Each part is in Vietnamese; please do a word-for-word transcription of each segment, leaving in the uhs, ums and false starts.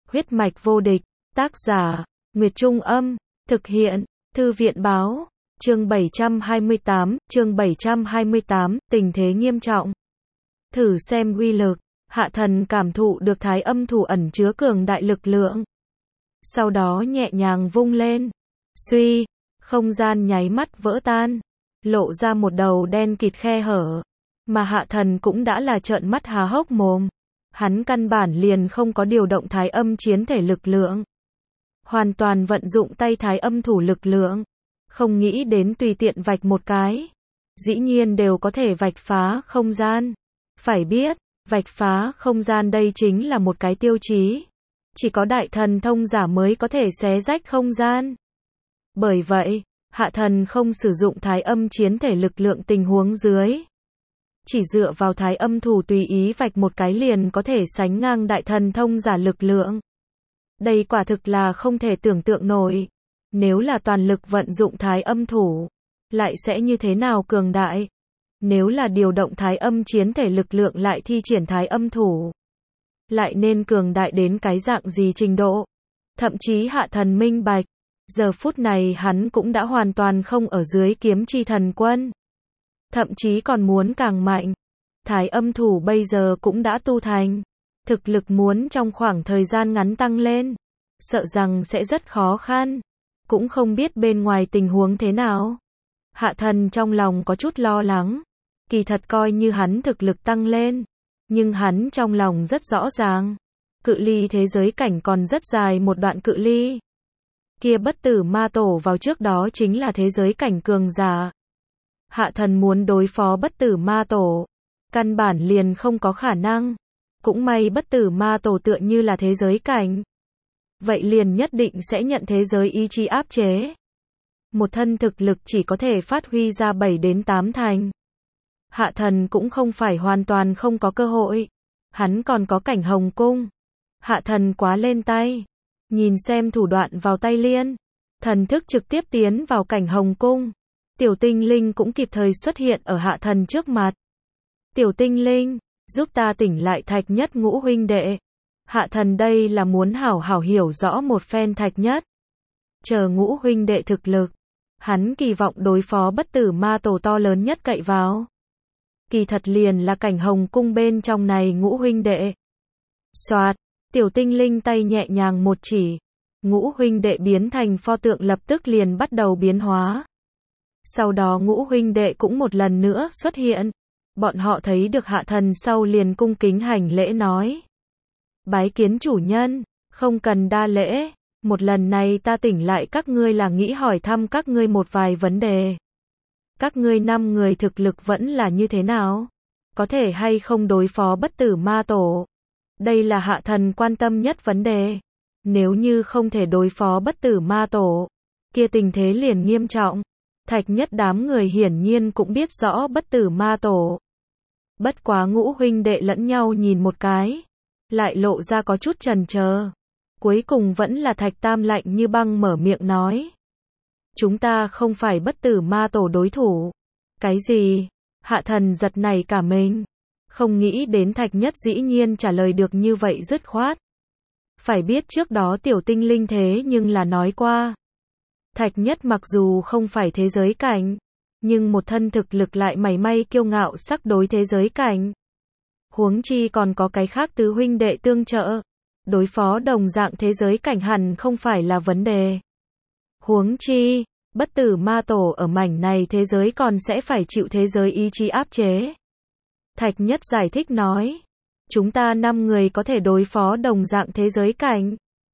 Huyết mạch vô địch, tác giả, Nguyệt Trung Âm, thực hiện, Thư viện Báo, chương bảy trăm hai mươi tám, chương bảy trăm hai mươi tám, tình thế nghiêm trọng. Thử xem uy lực, Hạ Thần cảm thụ được thái âm thủ ẩn chứa cường đại lực lượng. Sau đó nhẹ nhàng vung lên, suy, không gian nháy mắt vỡ tan, lộ ra một đầu đen kịt khe hở, mà Hạ Thần cũng đã là trợn mắt há hốc mồm. Hắn căn bản liền không có điều động thái âm chiến thể lực lượng, hoàn toàn vận dụng tay thái âm thủ lực lượng, không nghĩ đến tùy tiện vạch một cái, dĩ nhiên đều có thể vạch phá không gian. Phải biết, vạch phá không gian đây chính là một cái tiêu chí, chỉ có đại thần thông giả mới có thể xé rách không gian. Bởi vậy, Hạ Thần không sử dụng thái âm chiến thể lực lượng tình huống dưới, chỉ dựa vào thái âm thủ tùy ý vạch một cái liền có thể sánh ngang đại thần thông giả lực lượng. Đây quả thực là không thể tưởng tượng nổi. Nếu là toàn lực vận dụng thái âm thủ, lại sẽ như thế nào cường đại? Nếu là điều động thái âm chiến thể lực lượng lại thi triển thái âm thủ, lại nên cường đại đến cái dạng gì trình độ? Thậm chí Hạ Thần minh bạch, giờ phút này hắn cũng đã hoàn toàn không ở dưới kiếm chi thần quân, thậm chí còn muốn càng mạnh. Thái âm thủ bây giờ cũng đã tu thành, thực lực muốn trong khoảng thời gian ngắn tăng lên, sợ rằng sẽ rất khó khăn, cũng không biết bên ngoài tình huống thế nào. Hạ Thần trong lòng có chút lo lắng, kỳ thật coi như hắn thực lực tăng lên, nhưng hắn trong lòng rất rõ ràng, cự ly thế giới cảnh còn rất dài một đoạn cự ly. Kia bất tử ma tổ vào trước đó chính là thế giới cảnh cường giả. Hạ Thần muốn đối phó bất tử ma tổ, căn bản liền không có khả năng. Cũng may bất tử ma tổ tựa như là thế giới cảnh, vậy liền nhất định sẽ nhận thế giới ý chí áp chế. Một thân thực lực chỉ có thể phát huy ra bảy đến tám thành. Hạ Thần cũng không phải hoàn toàn không có cơ hội, hắn còn có cảnh hồng cung. Hạ Thần quá lên tay, nhìn xem thủ đoạn vào tay liên, thần thức trực tiếp tiến vào cảnh hồng cung. Tiểu tinh linh cũng kịp thời xuất hiện ở Hạ Thần trước mặt. Tiểu tinh linh, giúp ta tỉnh lại Thạch Nhất ngũ huynh đệ. Hạ Thần đây là muốn hảo hảo hiểu rõ một phen Thạch Nhất. Chờ ngũ huynh đệ thực lực, hắn kỳ vọng đối phó bất tử ma tổ to lớn nhất cậy vào, kỳ thật liền là cảnh hồng cung bên trong này ngũ huynh đệ. Soạt, tiểu tinh linh tay nhẹ nhàng một chỉ, ngũ huynh đệ biến thành pho tượng lập tức liền bắt đầu biến hóa. Sau đó ngũ huynh đệ cũng một lần nữa xuất hiện. Bọn họ thấy được Hạ Thần sau liền cung kính hành lễ nói: bái kiến chủ nhân, không cần đa lễ, một lần này ta tỉnh lại các ngươi là nghĩ hỏi thăm các ngươi một vài vấn đề. Các ngươi năm người thực lực vẫn là như thế nào? Có thể hay không đối phó bất tử ma tổ? Đây là Hạ Thần quan tâm nhất vấn đề. Nếu như không thể đối phó bất tử ma tổ, kia tình thế liền nghiêm trọng. Thạch Nhất đám người hiển nhiên cũng biết rõ bất tử ma tổ. Bất quá ngũ huynh đệ lẫn nhau nhìn một cái, lại lộ ra có chút chần chờ. Cuối cùng vẫn là Thạch Tam lạnh như băng mở miệng nói: chúng ta không phải bất tử ma tổ đối thủ. Cái gì? Hạ Thần giật nảy cả mình, không nghĩ đến Thạch Nhất dĩ nhiên trả lời được như vậy dứt khoát. Phải biết trước đó tiểu tinh linh thế nhưng là nói qua, Thạch Nhất mặc dù không phải thế giới cảnh, nhưng một thân thực lực lại mảy may kiêu ngạo sắc đối thế giới cảnh. Huống chi còn có cái khác tứ huynh đệ tương trợ, đối phó đồng dạng thế giới cảnh hẳn không phải là vấn đề. Huống chi, bất tử ma tổ ở mảnh này thế giới còn sẽ phải chịu thế giới ý chí áp chế. Thạch Nhất giải thích nói: chúng ta năm người có thể đối phó đồng dạng thế giới cảnh,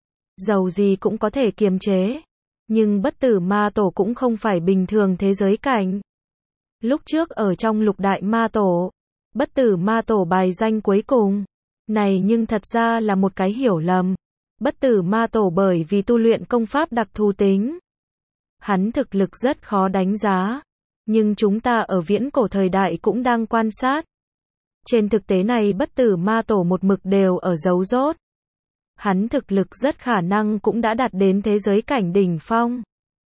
dầu gì cũng có thể kiềm chế. Nhưng bất tử ma tổ cũng không phải bình thường thế giới cảnh. Lúc trước ở trong lục đại ma tổ, bất tử ma tổ bài danh cuối cùng, này nhưng thật ra là một cái hiểu lầm. Bất tử ma tổ bởi vì tu luyện công pháp đặc thù tính, hắn thực lực rất khó đánh giá. Nhưng chúng ta ở viễn cổ thời đại cũng đang quan sát. Trên thực tế này bất tử ma tổ một mực đều ở giấu rốt. Hắn thực lực rất khả năng cũng đã đạt đến thế giới cảnh đỉnh phong.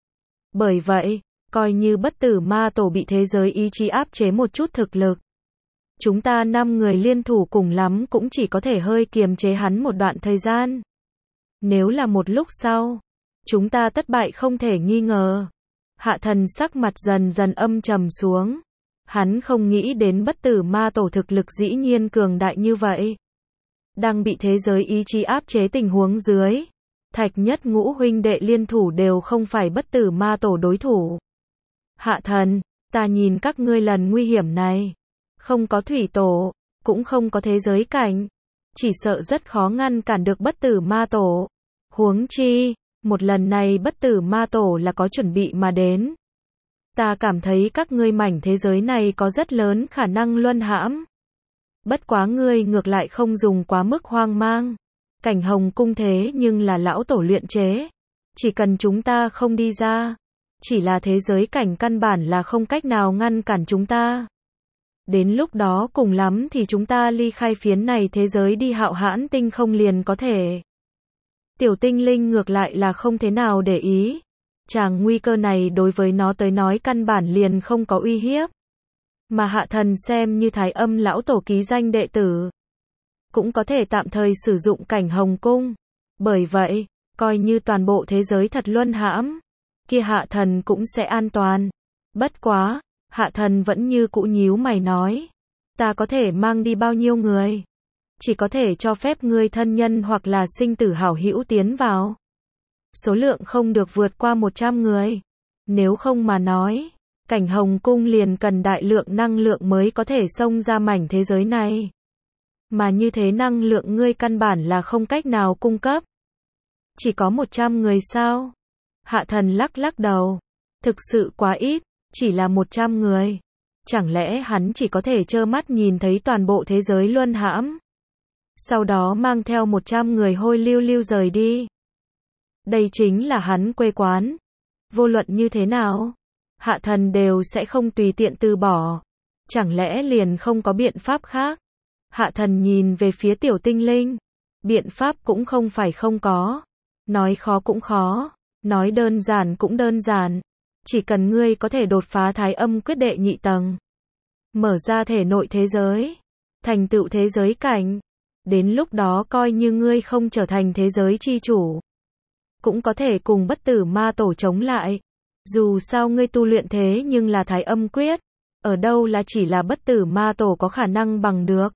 Bởi vậy, coi như bất tử ma tổ bị thế giới ý chí áp chế một chút thực lực, chúng ta năm người liên thủ cùng lắm cũng chỉ có thể hơi kiềm chế hắn một đoạn thời gian. Nếu là một lúc sau, chúng ta thất bại không thể nghi ngờ. Hạ thần sắc mặt dần dần âm trầm xuống. Hắn không nghĩ đến bất tử ma tổ thực lực dĩ nhiên cường đại như vậy. Đang bị thế giới ý chí áp chế tình huống dưới. Thạch Nhất Ngũ huynh đệ liên thủ đều không phải bất tử ma tổ đối thủ. Hạ thần, ta nhìn các ngươi lần nguy hiểm này. Không có thủy tổ, cũng không có thế giới cảnh. Chỉ sợ rất khó ngăn cản được bất tử ma tổ. Huống chi, một lần này bất tử ma tổ là có chuẩn bị mà đến. Ta cảm thấy các ngươi mảnh thế giới này có rất lớn khả năng luân hãm. Bất quá ngươi ngược lại không dùng quá mức hoang mang. Cảnh Hồng cung thế nhưng là lão tổ luyện chế. Chỉ cần chúng ta không đi ra. Chỉ là thế giới cảnh căn bản là không cách nào ngăn cản chúng ta. Đến lúc đó cùng lắm thì chúng ta ly khai phiến này thế giới đi Hạo Hãn tinh không liền có thể. Tiểu tinh linh ngược lại là không thế nào để ý. Chàng nguy cơ này đối với nó tới nói căn bản liền không có uy hiếp. Mà Hạ thần xem như Thái Âm lão tổ ký danh đệ tử. Cũng có thể tạm thời sử dụng Cảnh Hồng cung. Bởi vậy, coi như toàn bộ thế giới thật luân hãm. Kia Hạ thần cũng sẽ an toàn. Bất quá, Hạ thần vẫn như cũ nhíu mày nói. Ta có thể mang đi bao nhiêu người? Chỉ có thể cho phép ngươi thân nhân hoặc là sinh tử hảo hữu tiến vào. Số lượng không được vượt qua một trăm người. Nếu không mà nói, Cảnh Hồng cung liền cần đại lượng năng lượng mới có thể xông ra mảnh thế giới này. Mà như thế năng lượng ngươi căn bản là không cách nào cung cấp. Chỉ có một trăm người sao? Hạ thần lắc lắc đầu. Thực sự quá ít, chỉ là một trăm người. Chẳng lẽ hắn chỉ có thể trơ mắt nhìn thấy toàn bộ thế giới luân hãm? Sau đó mang theo một trăm người hôi lưu lưu rời đi. Đây chính là hắn quê quán. Vô luận như thế nào, Hạ thần đều sẽ không tùy tiện từ bỏ. Chẳng lẽ liền không có biện pháp khác? Hạ thần nhìn về phía tiểu tinh linh. Biện pháp cũng không phải không có. Nói khó cũng khó. Nói đơn giản cũng đơn giản. Chỉ cần ngươi có thể đột phá Thái Âm quyết đệ nhị tầng. Mở ra thể nội thế giới. Thành tựu thế giới cảnh. Đến lúc đó coi như ngươi không trở thành thế giới chi chủ. Cũng có thể cùng bất tử ma tổ chống lại. Dù sao ngươi tu luyện thế nhưng là Thái Âm quyết. Ở đâu là chỉ là bất tử ma tổ có khả năng bằng được.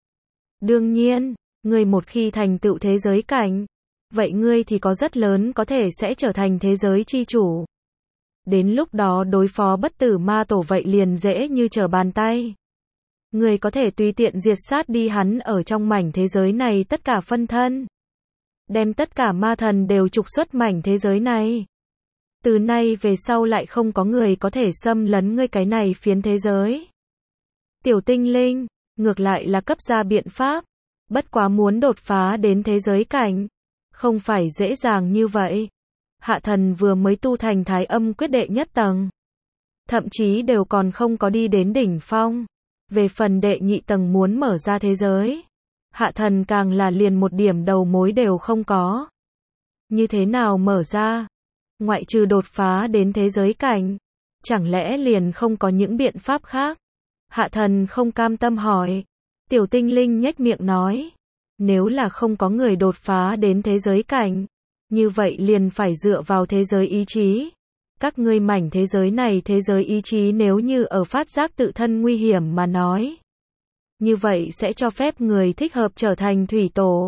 Đương nhiên, ngươi một khi thành tựu thế giới cảnh. Vậy ngươi thì có rất lớn có thể sẽ trở thành thế giới chi chủ. Đến lúc đó đối phó bất tử ma tổ vậy liền dễ như trở bàn tay. Ngươi có thể tùy tiện diệt sát đi hắn ở trong mảnh thế giới này tất cả phân thân. Đem tất cả ma thần đều trục xuất mảnh thế giới này. Từ nay về sau lại không có người có thể xâm lấn ngươi cái này phiến thế giới. Tiểu tinh linh, ngược lại là cấp ra biện pháp. Bất quá muốn đột phá đến thế giới cảnh. Không phải dễ dàng như vậy. Hạ thần vừa mới tu thành Thái Âm quyết đệ nhất tầng. Thậm chí đều còn không có đi đến đỉnh phong. Về phần đệ nhị tầng muốn mở ra thế giới. Hạ thần càng là liền một điểm đầu mối đều không có. Như thế nào mở ra? Ngoại trừ đột phá đến thế giới cảnh. Chẳng lẽ liền không có những biện pháp khác? Hạ thần không cam tâm hỏi. Tiểu tinh linh nhếch miệng nói. Nếu là không có người đột phá đến thế giới cảnh. Như vậy liền phải dựa vào thế giới ý chí. Các ngươi mảnh thế giới này thế giới ý chí nếu như ở phát giác tự thân nguy hiểm mà nói. Như vậy sẽ cho phép người thích hợp trở thành thủy tổ.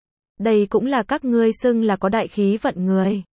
Đây cũng là các ngươi xưng là có đại khí vận người.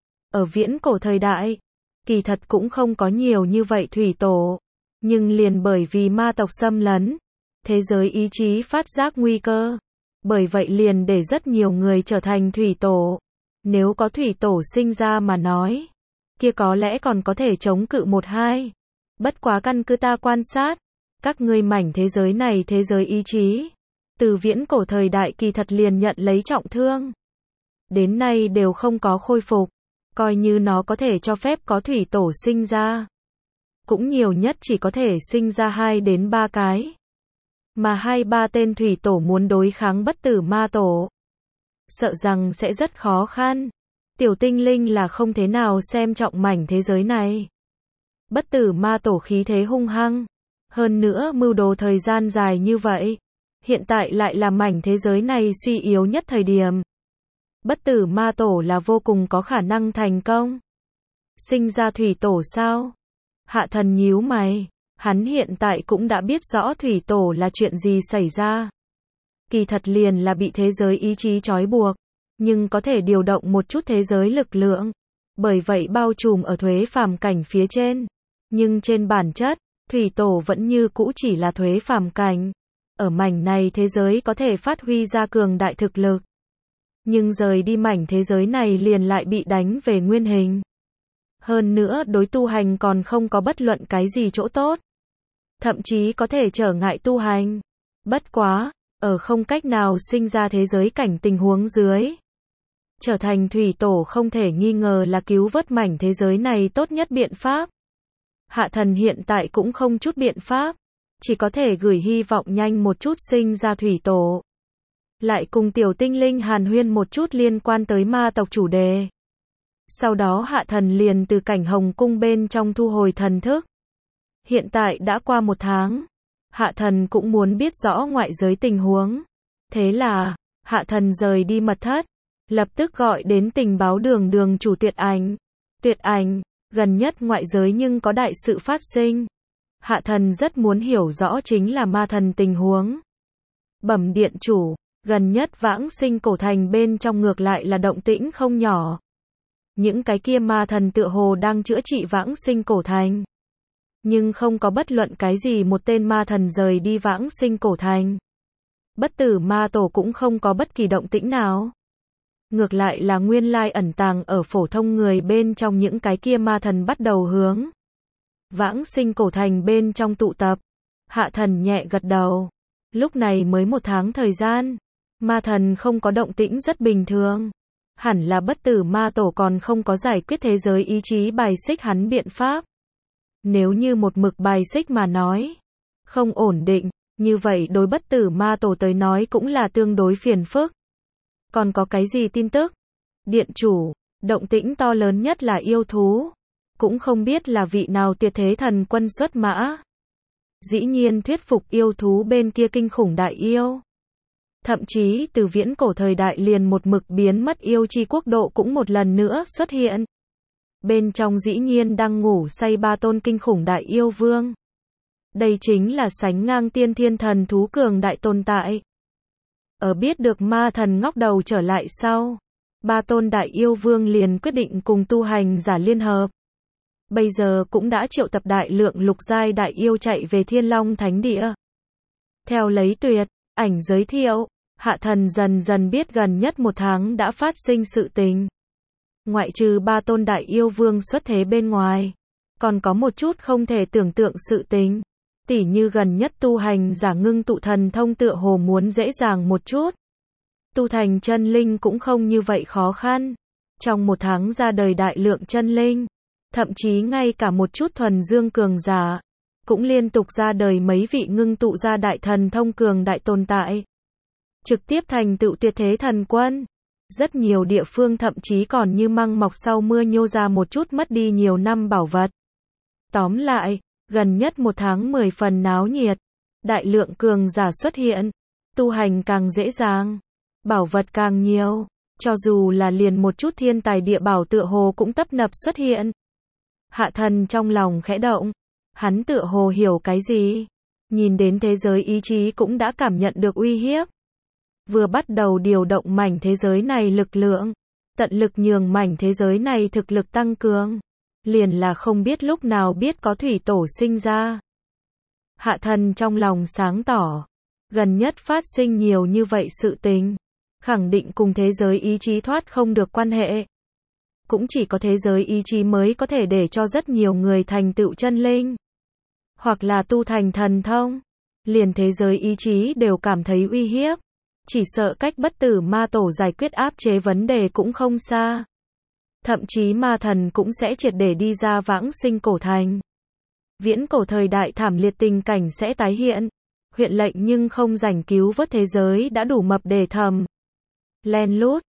Ở viễn cổ thời đại, kỳ thật cũng không có nhiều như vậy thủy tổ. Nhưng liền bởi vì ma tộc xâm lấn, thế giới ý chí phát giác nguy cơ. Bởi vậy liền để rất nhiều người trở thành thủy tổ. Nếu có thủy tổ sinh ra mà nói, kia có lẽ còn có thể chống cự một hai. Bất quá căn cứ ta quan sát, các ngươi mảnh thế giới này thế giới ý chí. Từ viễn cổ thời đại kỳ thật liền nhận lấy trọng thương. Đến nay đều không có khôi phục. Coi như nó có thể cho phép có thủy tổ sinh ra. Cũng nhiều nhất chỉ có thể sinh ra hai đến ba cái. Mà hai ba tên thủy tổ muốn đối kháng bất tử ma tổ. Sợ rằng sẽ rất khó khăn. Tiểu tinh linh là không thế nào xem trọng mảnh thế giới này. Bất tử ma tổ khí thế hung hăng. Hơn nữa mưu đồ thời gian dài như vậy. Hiện tại lại là mảnh thế giới này suy yếu nhất thời điểm. Bất tử ma tổ là vô cùng có khả năng thành công. Sinh ra thủy tổ sao? Hạ thần nhíu mày, hắn hiện tại cũng đã biết rõ thủy tổ là chuyện gì xảy ra. Kỳ thật liền là bị thế giới ý chí trói buộc, nhưng có thể điều động một chút thế giới lực lượng. Bởi vậy bao trùm ở thuế phàm cảnh phía trên. Nhưng trên bản chất, thủy tổ vẫn như cũ chỉ là thuế phàm cảnh. Ở mảnh này thế giới có thể phát huy ra cường đại thực lực. Nhưng rời đi mảnh thế giới này liền lại bị đánh về nguyên hình. Hơn nữa đối tu hành còn không có bất luận cái gì chỗ tốt. Thậm chí có thể trở ngại tu hành. Bất quá, ở không cách nào sinh ra thế giới cảnh tình huống dưới. Trở thành thủy tổ không thể nghi ngờ là cứu vớt mảnh thế giới này tốt nhất biện pháp. Hạ thần hiện tại cũng không chút biện pháp. Chỉ có thể gửi hy vọng nhanh một chút sinh ra thủy tổ. Lại cùng tiểu tinh linh hàn huyên một chút liên quan tới ma tộc chủ đề. Sau đó hạ thần liền từ cảnh hồng cung bên trong thu hồi thần thức. Hiện tại đã qua một tháng. Hạ thần cũng muốn biết rõ ngoại giới tình huống. Thế là, hạ thần rời đi mật thất. Lập tức gọi đến tình báo đường đường chủ Tuyệt Ảnh. Tuyệt Ảnh, gần nhất ngoại giới nhưng có đại sự phát sinh. Hạ thần rất muốn hiểu rõ chính là ma thần tình huống. Bẩm điện chủ, gần nhất vãng sinh cổ thành bên trong ngược lại là động tĩnh không nhỏ. Những cái kia ma thần tựa hồ đang chữa trị vãng sinh cổ thành. Nhưng không có bất luận cái gì một tên ma thần rời đi vãng sinh cổ thành. Bất tử ma tổ cũng không có bất kỳ động tĩnh nào. Ngược lại là nguyên lai ẩn tàng ở phổ thông người bên trong những cái kia ma thần bắt đầu hướng vãng sinh cổ thành bên trong tụ tập. Hạ thần nhẹ gật đầu. Lúc này mới một tháng thời gian. Ma thần không có động tĩnh rất bình thường. Hẳn là bất tử ma tổ còn không có giải quyết thế giới ý chí bài xích hắn biện pháp. Nếu như một mực bài xích mà nói, không ổn định, như vậy đối bất tử ma tổ tới nói cũng là tương đối phiền phức. Còn có cái gì tin tức? Điện chủ, động tĩnh to lớn nhất là yêu thú. Cũng không biết là vị nào tuyệt thế thần quân xuất mã. Dĩ nhiên thuyết phục yêu thú bên kia kinh khủng đại yêu. Thậm chí từ viễn cổ thời đại liền một mực biến mất yêu chi quốc độ cũng một lần nữa xuất hiện. Bên trong dĩ nhiên đang ngủ say ba tôn kinh khủng đại yêu vương. Đây chính là sánh ngang tiên thiên thần thú cường đại tồn tại. Ở biết được ma thần ngóc đầu trở lại sau, ba tôn đại yêu vương liền quyết định cùng tu hành giả liên hợp. Bây giờ cũng đã triệu tập đại lượng lục giai đại yêu chạy về Thiên Long Thánh Địa. Theo lấy Tuyệt Ảnh giới thiệu, hạ thần dần dần biết gần nhất một tháng đã phát sinh sự tình. Ngoại trừ ba tôn đại yêu vương xuất thế bên ngoài, còn có một chút không thể tưởng tượng sự tình. Tỉ như gần nhất tu hành giả ngưng tụ thần thông tựa hồ muốn dễ dàng một chút. Tu thành chân linh cũng không như vậy khó khăn. Trong một tháng ra đời đại lượng chân linh. Thậm chí ngay cả một chút thuần dương cường giả. Cũng liên tục ra đời mấy vị ngưng tụ ra đại thần thông cường đại tồn tại. Trực tiếp thành tựu tuyệt thế thần quân. Rất nhiều địa phương thậm chí còn như măng mọc sau mưa nhô ra một chút mất đi nhiều năm bảo vật. Tóm lại, gần nhất một tháng mười phần náo nhiệt. Đại lượng cường giả xuất hiện. Tu hành càng dễ dàng. Bảo vật càng nhiều. Cho dù là liền một chút thiên tài địa bảo tựa hồ cũng tấp nập xuất hiện. Hạ thần trong lòng khẽ động. Hắn tựa hồ hiểu cái gì. Nhìn đến thế giới ý chí cũng đã cảm nhận được uy hiếp. Vừa bắt đầu điều động mảnh thế giới này lực lượng. Tận lực nhường mảnh thế giới này thực lực tăng cường. Liền là không biết lúc nào biết có thủy tổ sinh ra. Hạ thần trong lòng sáng tỏ. Gần nhất phát sinh nhiều như vậy sự tình. Khẳng định cùng thế giới ý chí thoát không được quan hệ. Cũng chỉ có thế giới ý chí mới có thể để cho rất nhiều người thành tựu chân linh. Hoặc là tu thành thần thông. Liền thế giới ý chí đều cảm thấy uy hiếp. Chỉ sợ cách bất tử ma tổ giải quyết áp chế vấn đề cũng không xa. Thậm chí ma thần cũng sẽ triệt để đi ra vãng sinh cổ thành. Viễn cổ thời đại thảm liệt tình cảnh sẽ tái hiện. Huyện lệnh nhưng không rảnh cứu vớt thế giới đã đủ mập để thầm. Len lút,